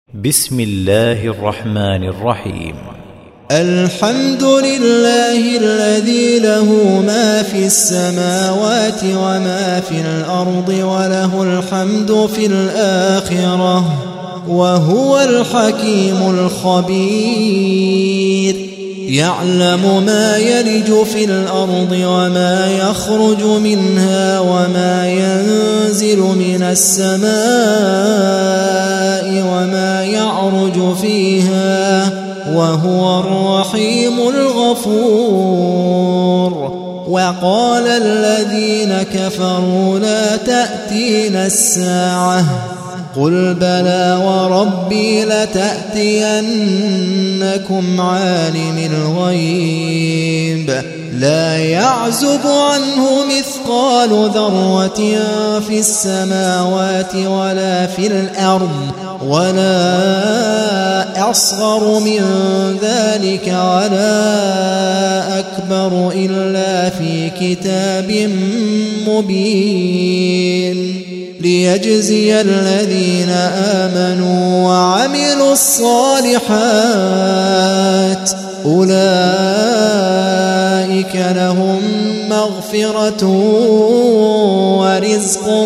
بسم الله الرحمن الرحيم. الحمد لله الذي له ما في السماوات وما في الأرض وله الحمد في الآخرة وهو الحكيم الخبير. يعلم ما يلج في الأرض وما يخرج منها وما ينزل من السماء وما يعرج فيها وهو الرحيم الغفور. وقال الذين كفروا لا تأتينا الساعة قل بلى وربي لتأتينكم عالم الغيب لا يعزب عنه مثقال ذرة في السماوات ولا في الأرض ولا أصغر من ذلك ولا أكبر إلا في كتاب مبين ليجزي الذين آمنوا وعملوا الصالحات أولئك لهم مغفرة ورزق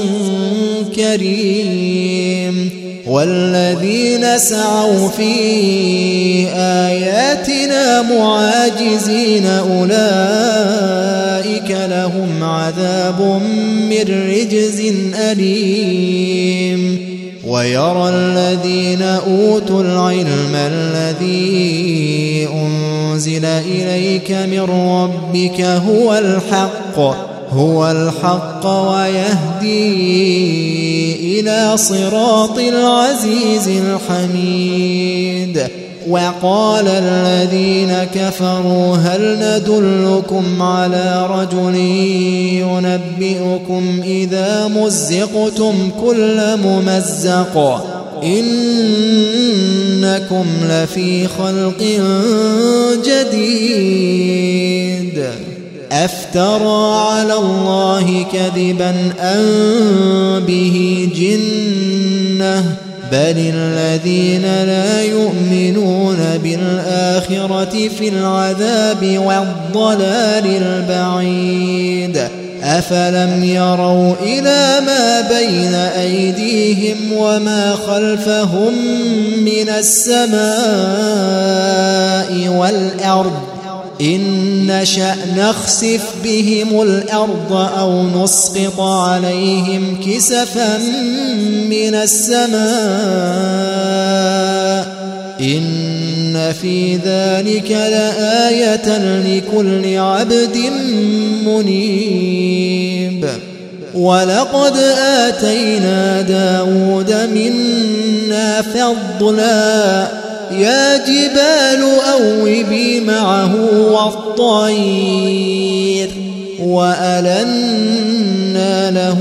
كريم. والذين سعوا في آياتنا معاجزين أولئك لهم عذاب من رجز أليم. ويرى الذين أوتوا العلم الذي أنزل إليك من ربك هو الحق ويهدي إلى صراط العزيز الحميد. وقال الذين كفروا هل ندلكم على رجل ينبئكم إذا مزقتم كل ممزق إنكم لفي خلق جديد أفترى على الله كذبا أم به جنة بل الذين لا يؤمنون بالآخرة في العذاب والضلال البعيد. أفلم يروا إلى ما بين أيديهم وما خلفهم من السماء والأرض إن نشأ نخسف بهم الأرض أو نسقط عليهم كسفا من السماء إن في ذلك لآية لكل عبد منيب. ولقد آتينا داود منا فضلا يا جبال أوبي معه والطير وألنا له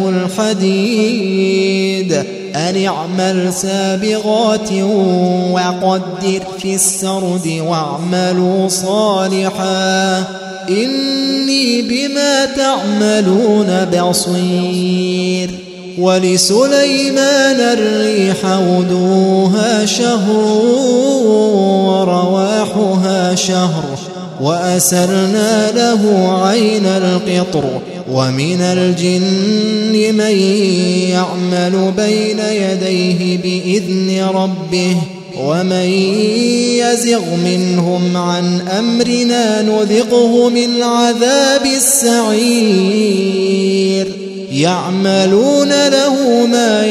الحديد أن اعمل سابغات وقدر في السرد واعملوا صالحا إني بما تعملون بصير. ولسليمان الريح غدوها شهر ورواحها شهر وأسرنا له عين القطر. ومن الجن من يعمل بين يديه بإذن ربه ومن يزغ منهم عن أمرنا نذقه من عذاب السعير. يعملون له ما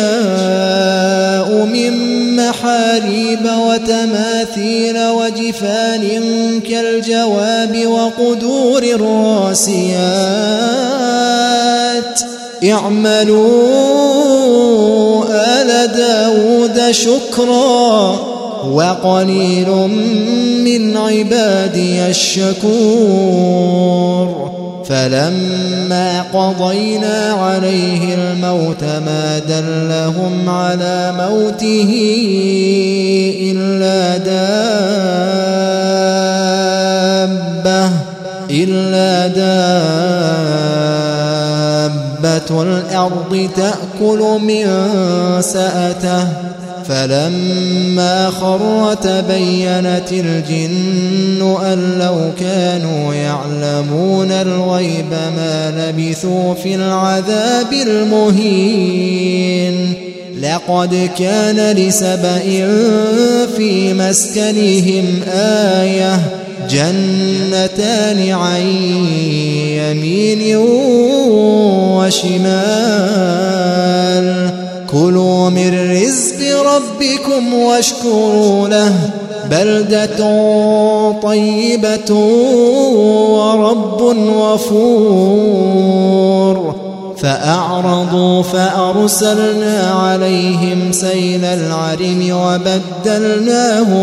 يشاء من محاريب وتماثيل وجفان كالجواب وقدور الراسيات. اعملوا آل داود شكرا وقليل من عبادي الشكور. فلما قضينا عليه الموت ما دلهم على موته إلا دابة الأرض تأكل من سأته فلما خر تبينت الجن أن لو كانوا يعلمون الغيب ما لبثوا في العذاب المهين لقد كان لسبإ في مسكنهم آية جنتان عن يمين وشمال كلوا من رزق ربكم واشكروا له بلدة طيبة ورب غفور فأعرضوا فأرسلنا عليهم سيل العرم وبدلناهم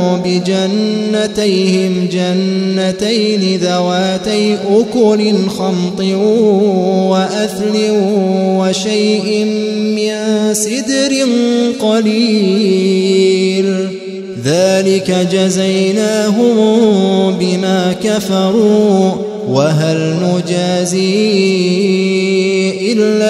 بجنتيهم جنتين ذواتي أكل خمط وأثل وشيء من سدر قليل ذلك جزيناهم بما كفروا وهل نجازي إلا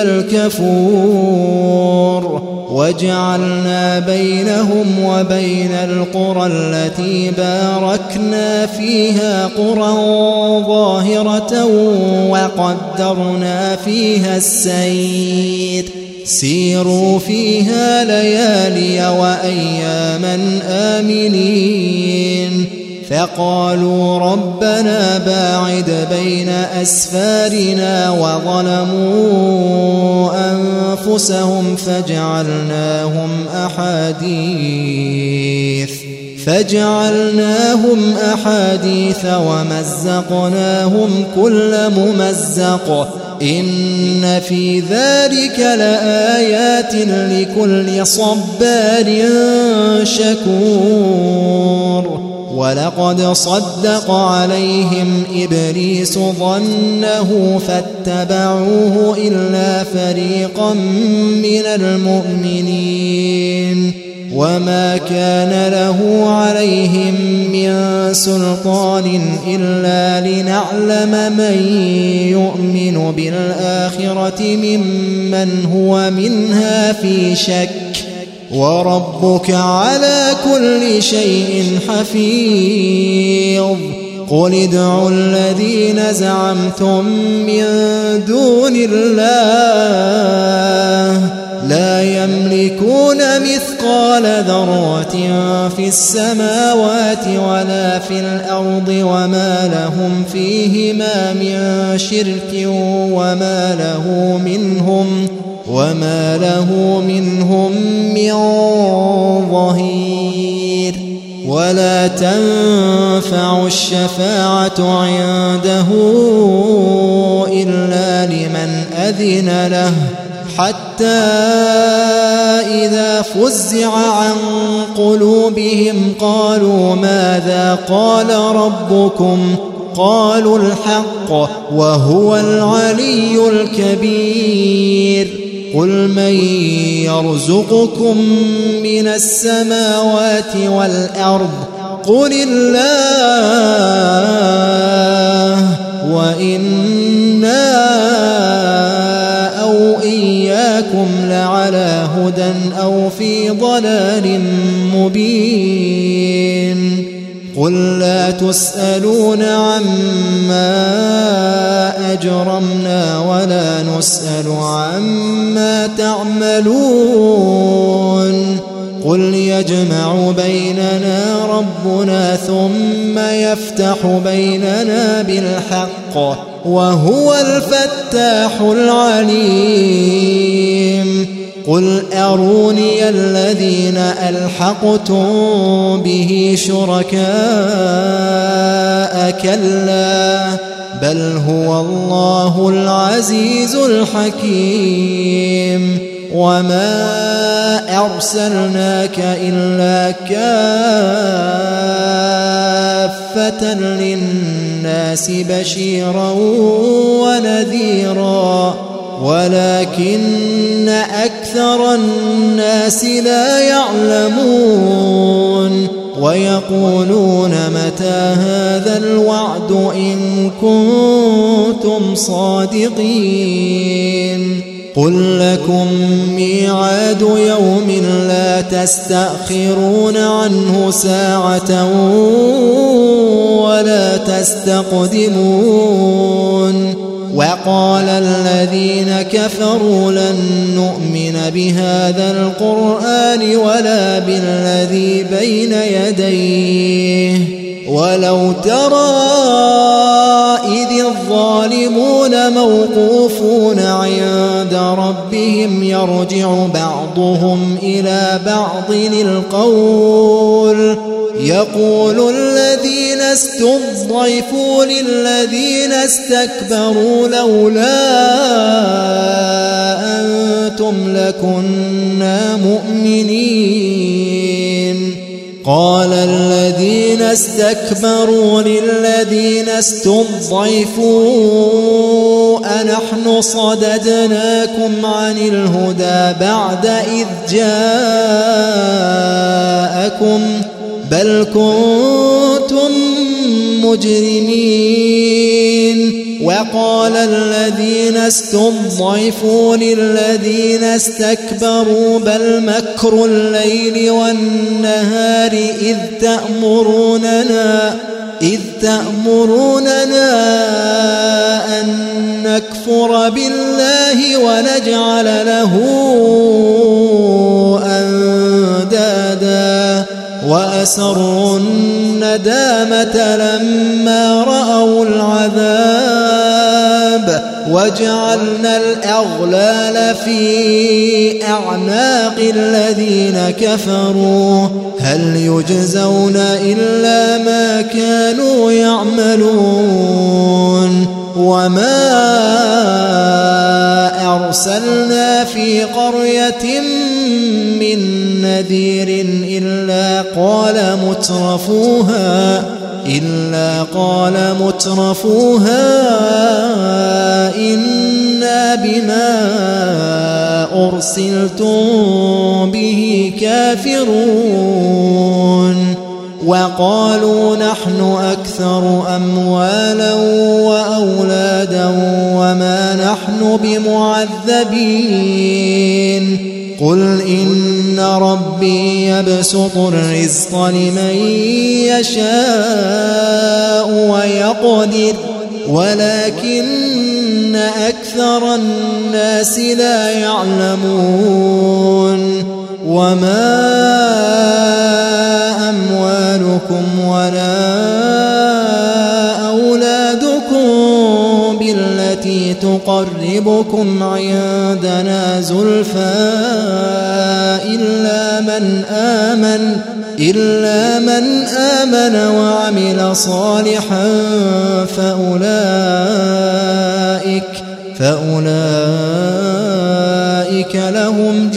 الكفور وجعلنا بينهم وبين القرى التي باركنا فيها قرى ظاهرة وقدرنا فيها السير سيروا فيها ليالي وأياما آمنين فقالوا ربنا باعد بين أسفارنا وظلموا أنفسهم فجعلناهم أحاديث ومزقناهم كل ممزق إن في ذلك لآيات لكل صبار شكور ولقد صدق عليهم إبليس ظنه فاتبعوه إلا فريقا من المؤمنين وما كان له عليهم من سلطان إلا لنعلم من يؤمن بالآخرة ممن هو منها في شك وربك على كل شيء حفيظ قل ادعوا الذين زعمتم من دون الله لا يملكون مثقال ذرة في السماوات ولا في الأرض وما لهم فيهما من شرك وما له منهم من ظهير ولا تنفع الشفاعة عنده إلا لمن أذن له حتى إذا فزع عن قلوبهم قالوا ماذا قال ربكم قالوا الحق وهو العلي الكبير قل من يرزقكم من السماوات والأرض قل الله وإنا أو إياكم لعلى هدى أو في ضلال مبين قل لا تسألون عما أجرمنا ولا نسأل عما تعملون قل يجمع بيننا ربنا ثم يفتح بيننا بالحق وهو الفتاح العليم قل أروني الذين ألحقتم به شركاء كلا بل هو الله العزيز الحكيم وما أرسلناك إلا كافة للناس بشيرا ونذيرا ولكن أكثر الناس لا يعلمون ويقولون متى هذا الوعد إن كنتم صادقين قل لكم ميعاد يوم لا تستأخرون عنه ساعة ولا تستقدمون وقال الذين كفروا لن نؤمن بهذا القرآن ولا بالذي بين يديه ولو ترى إذ الظالمون موقوفون عند ربهم يرجع بعضهم إلى بعض القول يقول الذين استضعفوا للذين استكبروا لولا أنتم لكنا مؤمنين قال الذين استكبروا للذين استضعفوا أنحن صددناكم عن الهدى بعد إذ جاءكم بل كنتم مجرمين وقال الذين استضعفوا للذين استكبروا بل مكر الليل والنهار إذ تأمروننا أن نكفر بالله ونجعل له أندادا وأسروا الندامة لما رأوا العذاب وجعلنا الأغلال في أعناق الذين كفروا هل يجزون إلا ما كانوا يعملون وما أرسلنا في قرية من نذير إلا قال مترفوها إنا بما أرسلتم به كافرون وقالوا نحن أكثر أموالا وأولادا وما نحن بمعذبين قل إن ربي يبسط الرزق لمن يشاء ويقدر ولكن أكثر الناس لا يعلمون وما أموالكم ولا أولادكم بالتي تقربكم عندنا زلفى إلا من آمن وعمل صالحا فأولئك لهم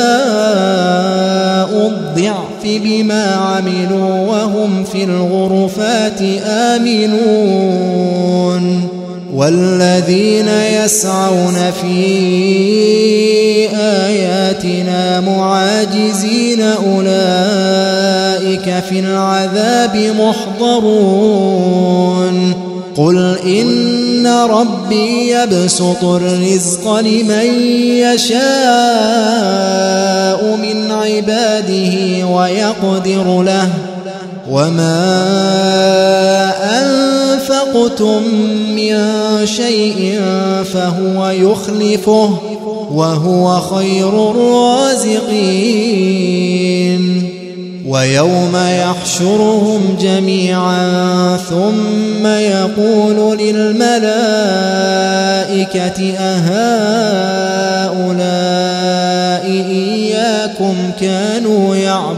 جزاء الضعف بما عملوا وهم في الغرفات آمنون والذين يسعون في آياتنا معاجزين أولئك في العذاب محضرون قل إن ربي يبسط الرزق لمن يشاء من عباده ويقدر له وما أنفقتم من شيء فهو يخلفه وهو خير الرازقين ويوم يحشرهم جميعا ثم يقول للملائكة أهؤلاء إياكم كانوا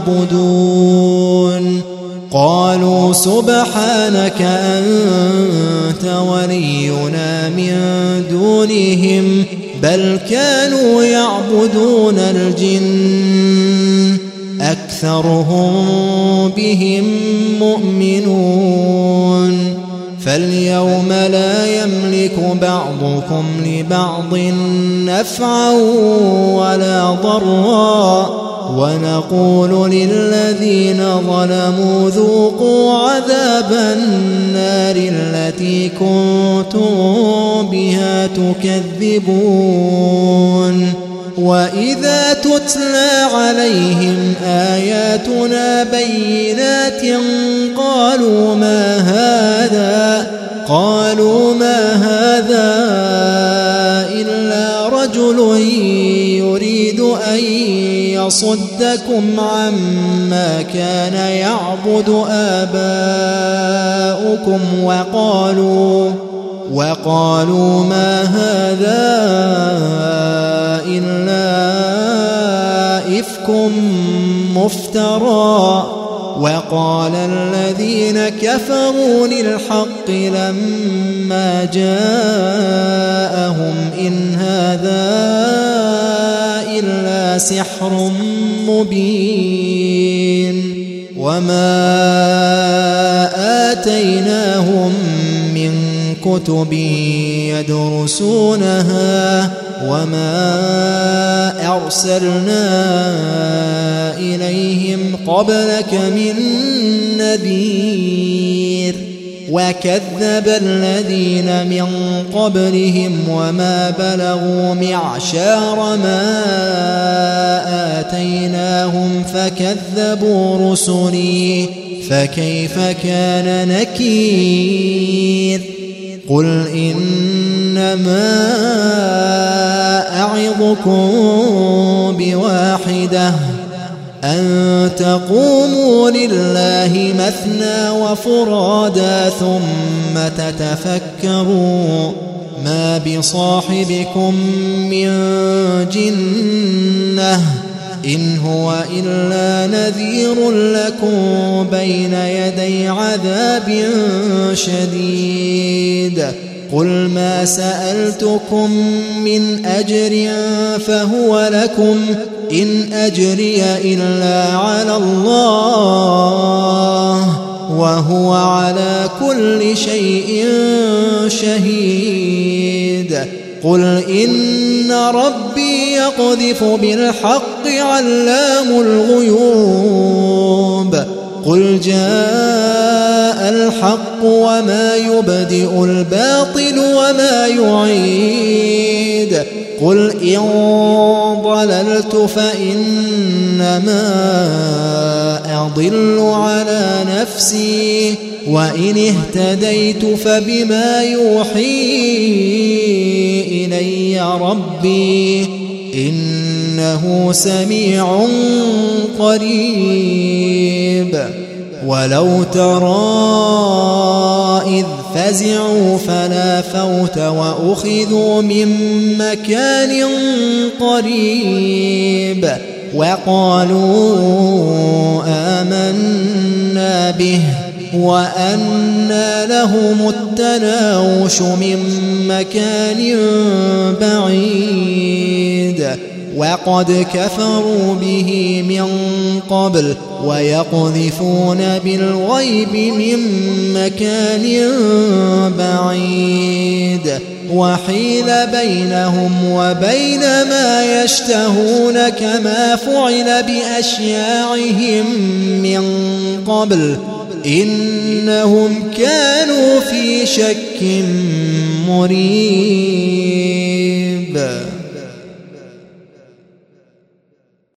يعبدون قالوا سبحانك أنت ولينا من دونهم بل كانوا يعبدون الجن أكثرهم بهم مؤمنون فاليوم لا يملك بعضكم لبعض نفعا ولا ضرا ونقول للذين ظلموا ذوقوا عذاب النار التي كنتم بها تكذبون وإذا تتلى عليهم آياتنا بينات قالوا ما هذا إلا رجل يريد أن يصدكم عما كان يعبد آباؤكم وقالوا ما هذا إلا إفك مفترى وقال الذين كفروا للحق لما جاءهم إن هذا إلا سحر مبين وما آتيناهم من كتب يدرسونها وما أرسلنا إليهم قبلك من نذير وكذب الذين من قبلهم وما بلغوا معشار ما آتيناهم فكذبوا رسلي فكيف كان نكير قل إنما أعظكم بواحدة أن تقوموا لله مثنى وفرادا ثم تتفكروا ما بصاحبكم من جنة إن هو إلا نذير لكم بين يدي عذاب شديد قل ما سألتكم من أجر فهو لكم إن أجري إلا على الله وهو على كل شيء شهيد قل إن ربي يقذف بالحق علام الغيوب قل جاء الحق وما يبدئ الباطل وما يعيد قل إن ضللت فإنما أضل على نفسي وإن اهتديت فبما يوحي إلي ربي إنه سميع قريب ولو ترى إذ فزعوا فلا فوت وأخذوا من مكان قريب وقالوا آمنا به وأنى لهم التناوش من مكان بعيد وقد كفروا به من قبل ويقذفون بالغيب من مكان بعيد وحيل بينهم وبين ما يشتهون كما فعل بأشياعهم من قبل إنهم كانوا في شك مريب